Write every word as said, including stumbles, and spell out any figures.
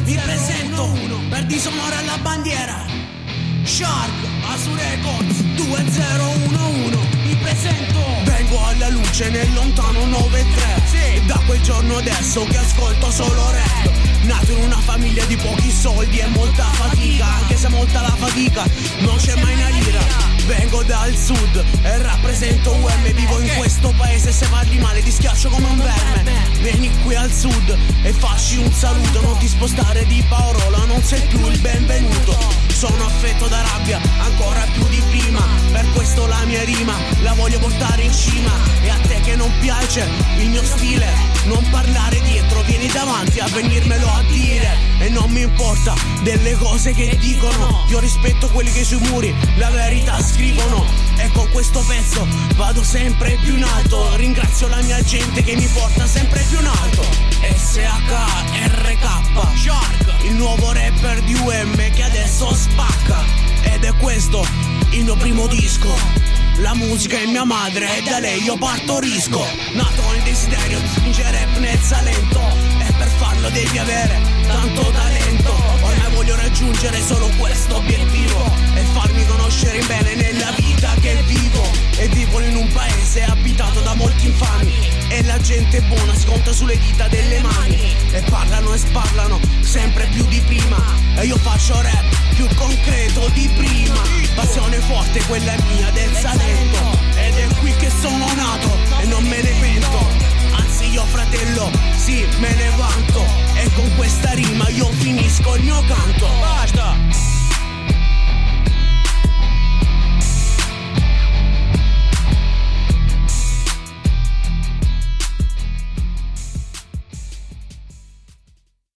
Mi presento per disonore alla bandiera. Shark, Asu Records due zero uno uno. Mi presento. Vengo alla luce nel lontano nove tre. Sì. Da quel giorno adesso che ascolto solo rap. Nato in una famiglia di pochi soldi e molta fatica. Anche se molta la fatica, non c'è mai una lira. Vengo dal sud e rappresento U M. Vivo in questo paese, se parli male ti schiaccio come un verme. Vieni qui al sud e facci un saluto. Non ti spostare di parola, non sei più il benvenuto. Sono affetto da rabbia, ancora più di prima. Per questo la mia rima la voglio portare in cima. E a te che non piace il mio stile, non parlare dietro, vieni davanti a venirmelo a dire. E non mi importa delle cose che dicono, io rispetto quelli che sui muri la verità scrivono. E con questo pezzo vado sempre più in alto. Ringrazio la mia gente che mi porta sempre più in alto. S H R K Shark, il nuovo rapper di U M che adesso spacca. Ed è questo il mio primo disco. La musica è mia madre e da lei io partorisco. Nato nel desiderio di spingere rap nel Salento, e per farlo devi avere tanto talento. Ormai voglio raggiungere solo questo obiettivo e farmi conoscere in bene nella vita che vivo. E vivo in un paese abitato da molti infami, e la gente buona si conta sulle dita delle mani. E parlano e sparlano sempre più di prima, e io faccio rap più concreto di prima. Passione forte quella mia del Salento, ed è qui che sono nato e non me ne pento. Anzi io fratello, sì me ne vanto, e con questa rima io finisco il mio canto.